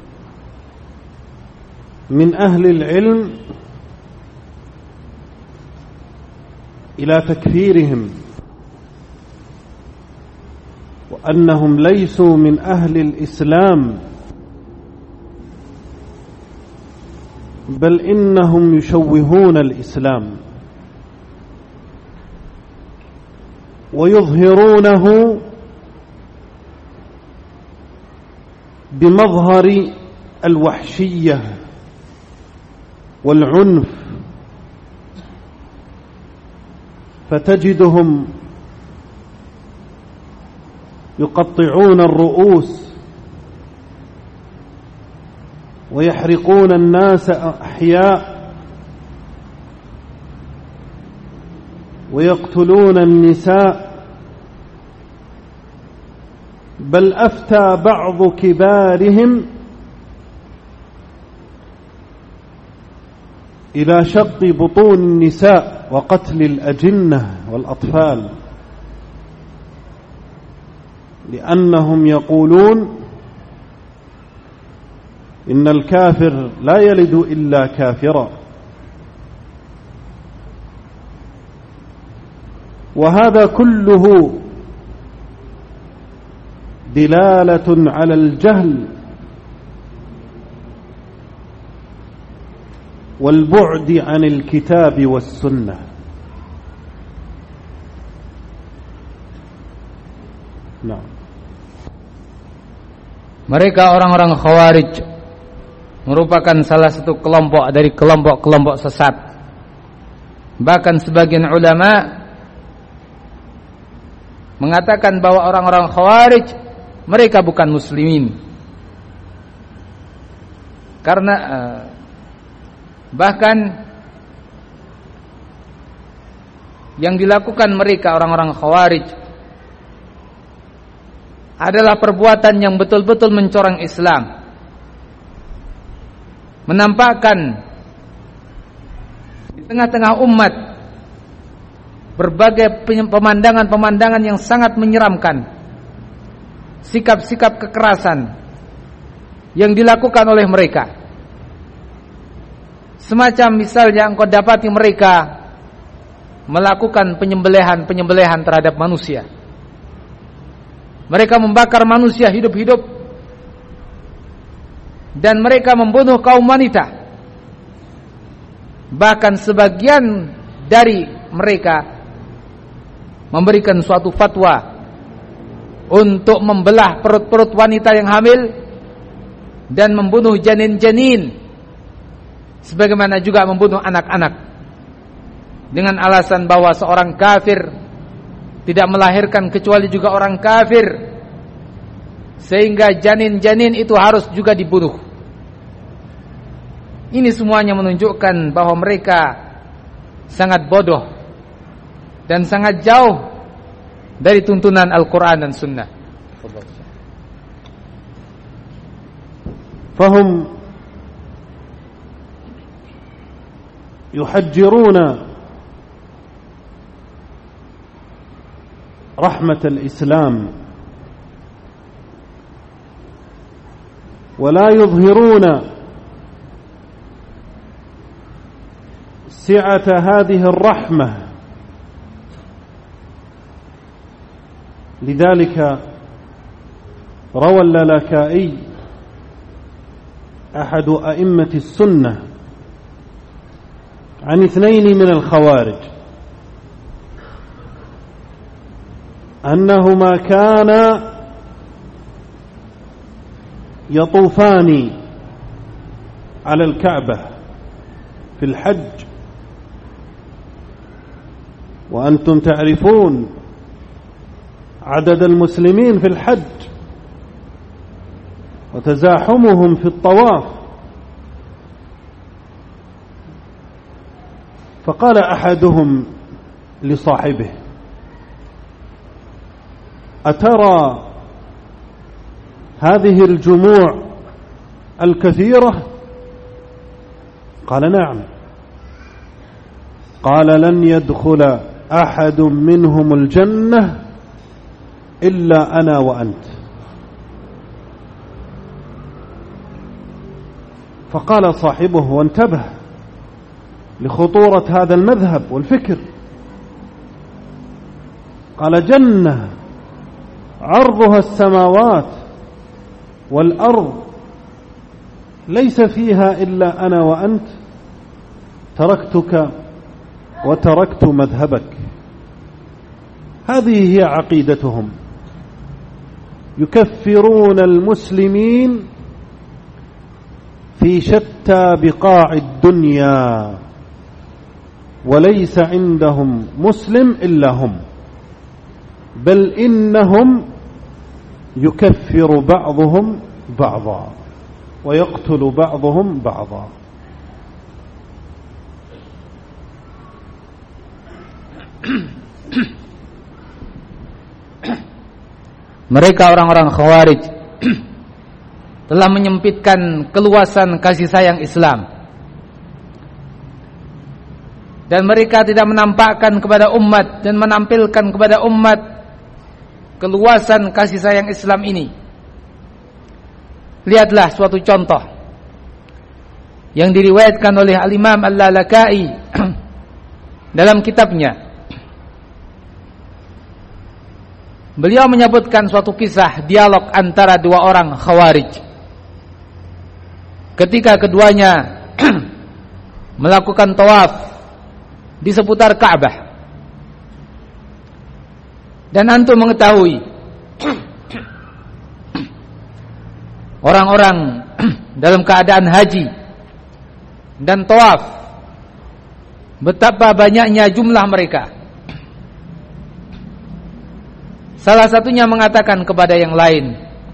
من أهل العلم إلى تكفيرهم وأنهم ليسوا من أهل الإسلام، بل إنهم يشوهون الإسلام ويظهرونه بمظهر الوحشية والعنف، فتجدهم يقطعون الرؤوس ويحرقون الناس أحياء ويقتلون النساء، بل أفتى بعض كبارهم إلى شق بطون النساء وقتل الأجنة والأطفال، لأنهم يقولون إن الكافر لا يلد إلا كافرا. وهذا كله دلالة على الجهل والبعد عن الكتاب والسنة. نعم. Mereka orang-orang Khawarij merupakan salah satu kelompok dari kelompok-kelompok sesat. Bahkan sebagian ulama mengatakan bahwa orang-orang Khawarij mereka bukan muslimin. Karena bahkan yang dilakukan mereka orang-orang Khawarij adalah perbuatan yang betul-betul mencoreng Islam, menampakkan di tengah-tengah umat berbagai pemandangan-pemandangan yang sangat menyeramkan, sikap-sikap kekerasan yang dilakukan oleh mereka. Semacam misalnya engkau dapati mereka melakukan penyembelihan terhadap manusia. Mereka membakar manusia hidup-hidup, dan mereka membunuh kaum wanita. Bahkan sebagian dari mereka memberikan suatu fatwa untuk membelah perut-perut wanita yang hamil dan membunuh janin-janin, sebagaimana juga membunuh anak-anak, dengan alasan bahwa seorang kafir tidak melahirkan kecuali juga orang kafir, sehingga janin-janin itu harus juga dibunuh. Ini semuanya menunjukkan bahwa mereka sangat bodoh dan sangat jauh dari tuntunan Al-Quran dan Sunnah. Fahum yuhajjiruna رحمة الإسلام ولا يظهرون سعة هذه الرحمة. لذلك روى اللالكائي أحد أئمة السنة عن 2 من الخوارج أنهما كانا يطوفان على الكعبة في الحج، وأنتم تعرفون عدد المسلمين في الحج وتزاحمهم في الطواف. فقال أحدهم لصاحبه: أترى هذه الجموع الكثيرة؟ قال: نعم. قال: لن يدخل أحد منهم الجنة إلا أنا وأنت. فقال صاحبه وانتبه لخطورة هذا المذهب والفكر، قال: جنة عرضها السماوات والأرض ليس فيها إلا أنا وأنت، تركتك وتركت مذهبك. هذه هي عقيدتهم، يكفرون المسلمين في شتى بقاع الدنيا، وليس عندهم مسلم إلا هم، بل إنهم يكفر بعضهم بعضا ويقتل بعضهم بعضا. Mereka orang-orang Khawarij telah menyempitkan keluasan kasih sayang Islam, dan mereka tidak menampakkan kepada umat dan menampilkan kepada umat keluasan kasih sayang Islam ini. Lihatlah suatu contoh yang diriwayatkan oleh Al-Imam Al-Lalaka'i dalam kitabnya. Beliau menyebutkan suatu kisah dialog antara 2 orang Khawarij ketika keduanya melakukan tawaf di seputar Ka'bah. Dan antum mengetahui orang-orang dalam keadaan haji dan tawaf, betapa banyaknya jumlah mereka. Salah satunya mengatakan kepada yang lain,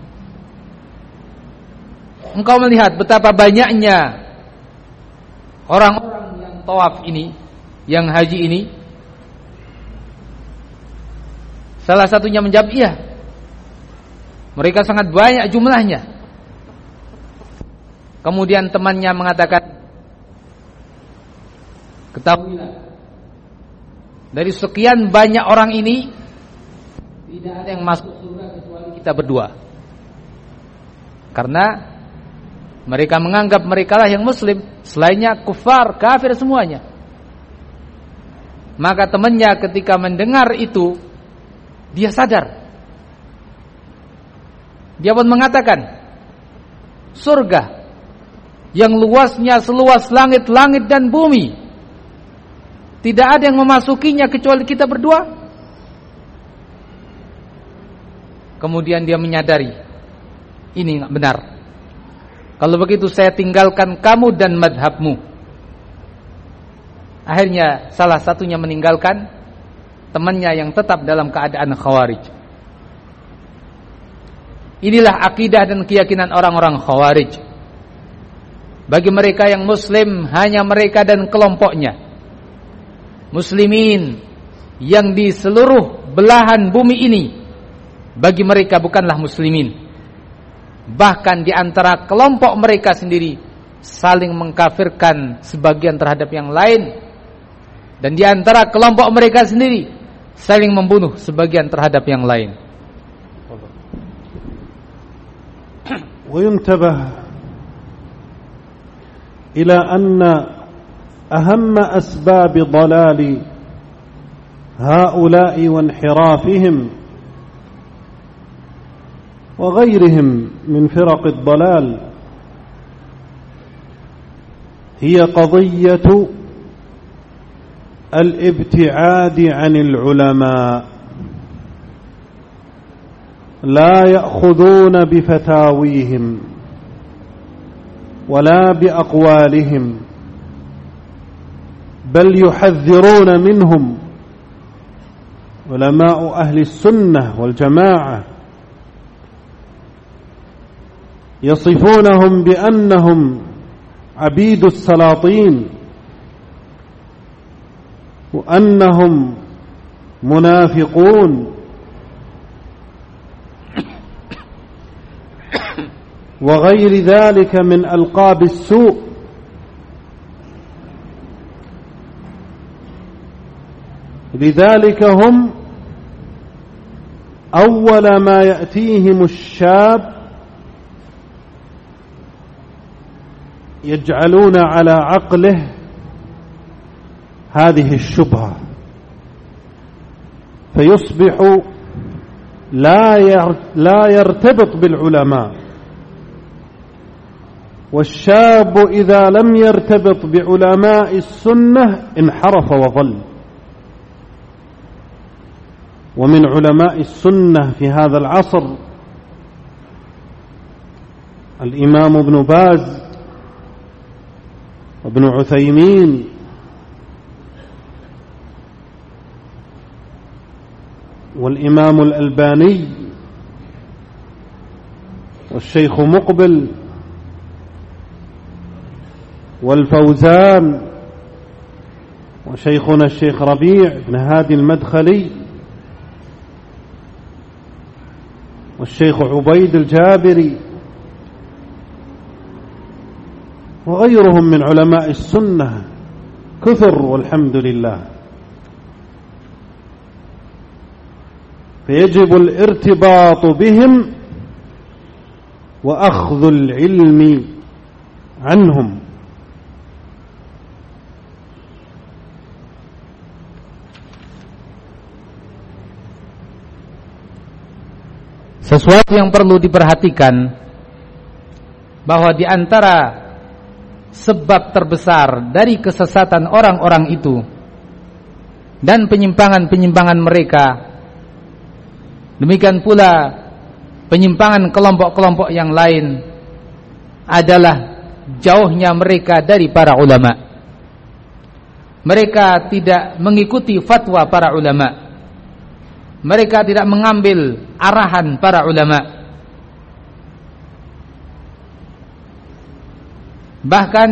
engkau melihat betapa banyaknya orang-orang yang tawaf ini, yang haji ini? Salah satunya menjawab, iya, mereka sangat banyak jumlahnya. Kemudian temannya mengatakan, ketahuilah, dari sekian banyak orang ini tidak ada yang masuk surga kecuali kita berdua. Karena mereka menganggap merekalah yang muslim, selainnya kufar, kafir semuanya. Maka temannya ketika mendengar itu, dia sadar. Dia pun mengatakan, surga yang luasnya seluas langit-langit dan bumi, tidak ada yang memasukinya kecuali kita berdua. Kemudian dia menyadari, ini enggak benar. Kalau begitu saya tinggalkan kamu dan madhabmu. Akhirnya salah satunya meninggalkan temannya yang tetap dalam keadaan Khawarij. Inilah akidah dan keyakinan orang-orang Khawarij. Bagi mereka yang muslim, hanya mereka dan kelompoknya. Muslimin yang di seluruh belahan bumi ini, bagi mereka bukanlah muslimin. Bahkan di antara kelompok mereka sendiri saling mengkafirkan sebagian terhadap yang lain, dan di antara kelompok mereka sendiri saling membunuh sebagian terhadap yang lain. وينتبه إلى أن أهم أسباب ضلال هؤلاء وانحرافهم وغيرهم من فرق الضلال هي قضية الابتعاد عن العلماء. لا يأخذون بفتاويهم ولا بأقوالهم، بل يحذرون منهم. علماء أهل السنة والجماعة يصفونهم بأنهم عبيد السلاطين، وأنهم منافقون، وغير ذلك من ألقاب السوء. لذلك هم أول ما يأتيهم الشاب يجعلون على عقله هذه الشبهة، فيصبح لا يرتبط بالعلماء. والشاب إذا لم يرتبط بعلماء السنة انحرف وضل. ومن علماء السنة في هذا العصر الإمام ابن باز وابن عثيمين والإمام الألباني والشيخ مقبل والفوزان وشيخنا الشيخ ربيع بن هادي المدخلي والشيخ عبيد الجابري وغيرهم من علماء السنة كثر والحمد لله. فيجب الارتباط بهم وأخذ العلم عنهم. Sesuatu yang perlu diperhatikan bahwa di antara sebab terbesar dari kesesatan orang-orang itu dan penyimpangan-penyimpangan mereka, demikian pula penyimpangan kelompok-kelompok yang lain, adalah jauhnya mereka dari para ulama. Mereka tidak mengikuti fatwa para ulama. Mereka tidak mengambil arahan para ulama. Bahkan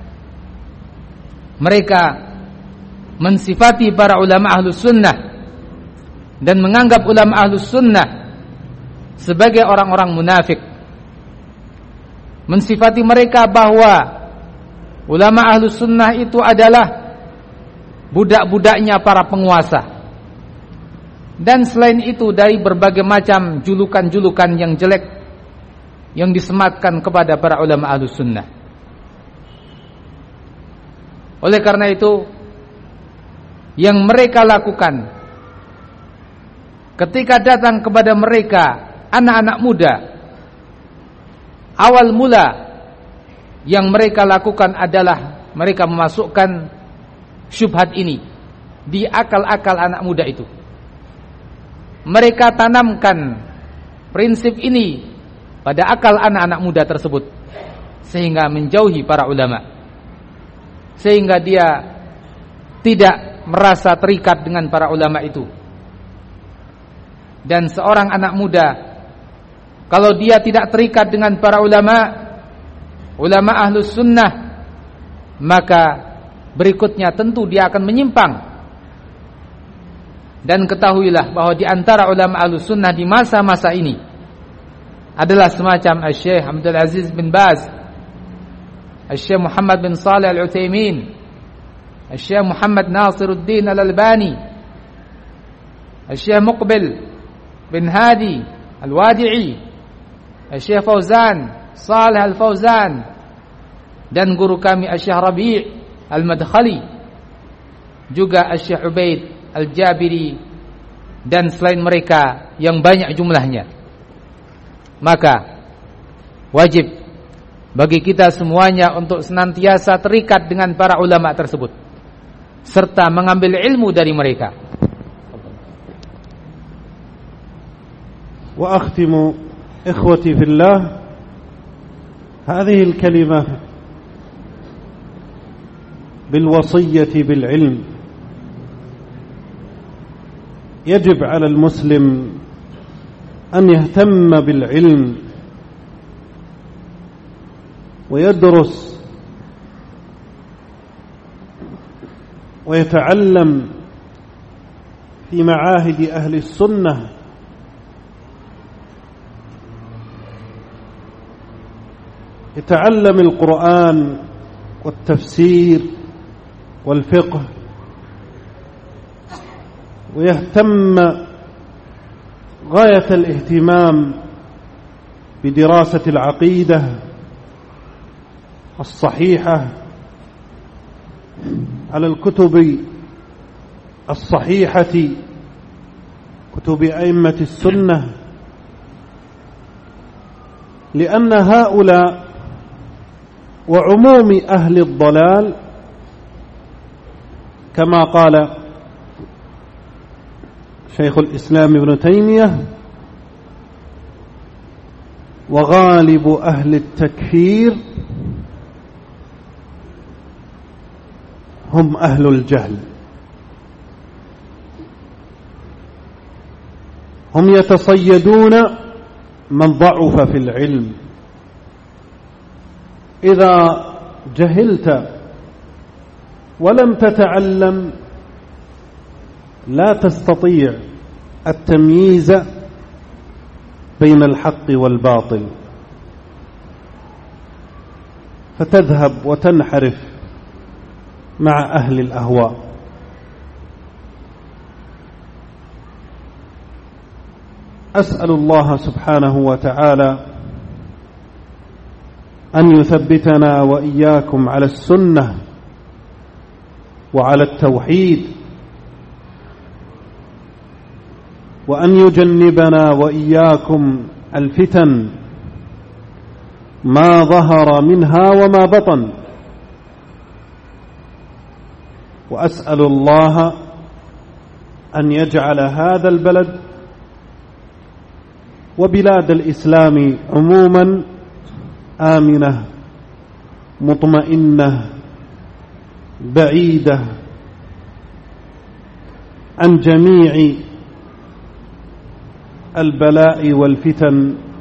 mereka mensifati para ulama ahlus sunnah dan menganggap ulama ahlus sunnah sebagai orang-orang munafik. Mensifati mereka bahwa ulama ahlus sunnah itu adalah budak-budaknya para penguasa. Dan selain itu dari berbagai macam julukan-julukan yang jelek yang disematkan kepada para ulama ahlus sunnah. Oleh karena itu, yang mereka lakukan ketika datang kepada mereka anak-anak muda, awal mula yang mereka lakukan adalah mereka memasukkan syubhat ini di akal-akal anak muda itu. Mereka tanamkan prinsip ini pada akal anak-anak muda tersebut, sehingga menjauhi para ulama, sehingga dia tidak merasa terikat dengan para ulama itu. Dan seorang anak muda, kalau dia tidak terikat dengan para ulama ahlus sunnah, maka berikutnya tentu dia akan menyimpang. Dan ketahuilah bahwa di antara ulama ahlus sunnah di masa-masa ini adalah semacam Syekh Abdul Aziz bin Baz, Syekh Muhammad bin Salih Al-Utsaimin, Syekh Muhammad Nasiruddin Al-Albani, Syekh Muqbil bin Hadi Al-Wadi'i, Syekh Fauzan Salih Al-Fauzan, dan guru kami Syekh Rabi' Al-Madkhali, juga Syekh Ubaid Al-Jabiri, dan selain mereka yang banyak jumlahnya. Maka wajib bagi kita semuanya untuk senantiasa terikat dengan para ulama tersebut serta mengambil ilmu dari mereka. Wa akhtimu ikhwati fillah hadhihi al-kalimah bil wasiyyati bil ilm. يجب على المسلم أن يهتم بالعلم ويدرس ويتعلم في معاهد أهل السنة يتعلم القرآن والتفسير والفقه ويهتم غاية الاهتمام بدراسة العقيدة الصحيحة على الكتب الصحيحة كتب أئمة السنة، لأن هؤلاء وعموم أهل الضلال كما قال شيخ الإسلام ابن تيمية وغالب أهل التكفير هم أهل الجهل، هم يتصيدون من ضعف في العلم. إذا جهلت ولم تتعلم لا تستطيع التمييز بين الحق والباطل، فتذهب وتنحرف مع أهل الأهواء. أسأل الله سبحانه وتعالى أن يثبتنا وإياكم على السنة وعلى التوحيد، وأن يجنبنا وإياكم الفتن ما ظهر منها وما بطن. وأسأل الله أن يجعل هذا البلد وبلاد الإسلام عموما آمنة مطمئنة بعيدة عن جميع البلاء والفتن.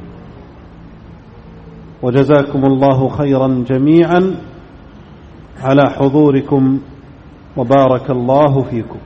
وجزاكم الله خيرا جميعا على حضوركم وبارك الله فيكم.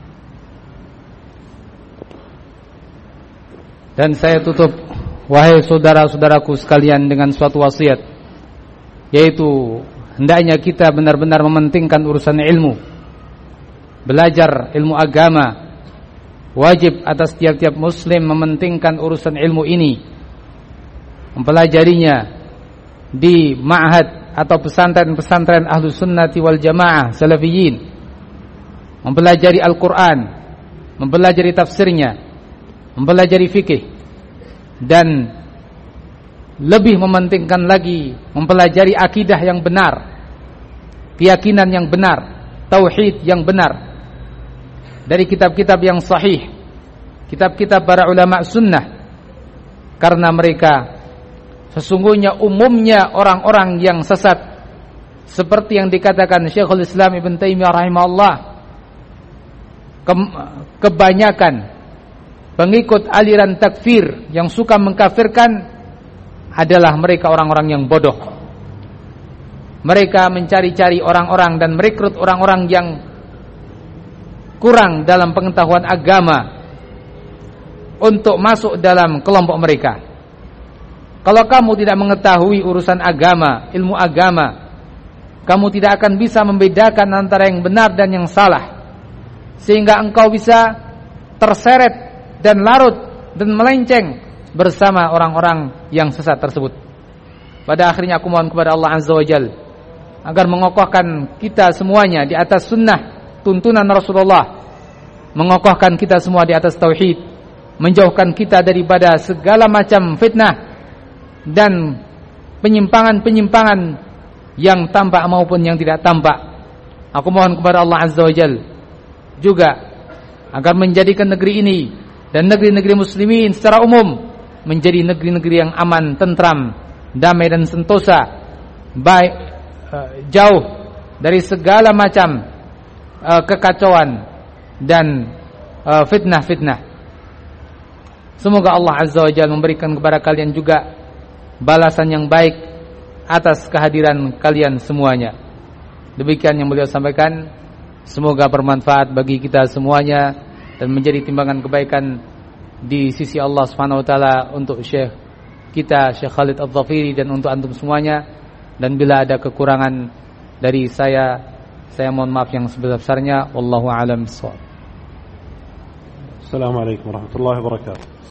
Dan saya tutup, wahai saudara-saudaraku sekalian, dengan suatu wasiat, yaitu hendaknya kita benar-benar mementingkan urusan ilmu. Belajar ilmu agama wajib atas tiap-tiap muslim mementingkan urusan ilmu ini, mempelajarinya di ma'had atau pesantren-pesantren Ahlus Sunnati wal Jamaah Salafiyin, mempelajari Al-Quran, mempelajari tafsirnya, mempelajari fikih, dan lebih mementingkan lagi mempelajari akidah yang benar, keyakinan yang benar, tauhid yang benar dari kitab-kitab yang sahih, kitab-kitab para ulama sunnah. Karena mereka sesungguhnya umumnya orang-orang yang sesat, seperti yang dikatakan Syekhul Islam Ibn Taimiyah rahimahullah, kebanyakan pengikut aliran takfir yang suka mengkafirkan adalah mereka orang-orang yang bodoh. Mereka mencari-cari orang-orang dan merekrut orang-orang yang kurang dalam pengetahuan agama untuk masuk dalam kelompok mereka. Kalau kamu tidak mengetahui urusan agama, ilmu agama, kamu tidak akan bisa membedakan antara yang benar dan yang salah, sehingga engkau bisa terseret dan larut dan melenceng bersama orang-orang yang sesat tersebut. Pada akhirnya aku mohon kepada Allah Azza wa Jalla agar mengokohkan kita semuanya di atas sunnah tuntunan Rasulullah, mengokohkan kita semua di atas tauhid, menjauhkan kita daripada segala macam fitnah dan penyimpangan-penyimpangan yang tampak maupun yang tidak tampak. Aku mohon kepada Allah Azza wa Jalla juga agar menjadikan negeri ini dan negeri-negeri muslimin secara umum menjadi negeri-negeri yang aman, tentram, damai dan sentosa, baik jauh dari segala macam kekacauan dan fitnah-fitnah. Semoga Allah Azza wa Jalla memberikan kepada kalian juga balasan yang baik atas kehadiran kalian semuanya. Demikian yang beliau sampaikan. Semoga bermanfaat bagi kita semuanya dan menjadi timbangan kebaikan di sisi Allah Subhanahu wa taala untuk Syekh kita, Syekh Khalid Al-Dhafiri, dan untuk antum semuanya. Dan bila ada kekurangan dari saya mohon maaf yang sebesar-besarnya. Wallahu a'lam bishawab. Assalamualaikum warahmatullahi wabarakatuh.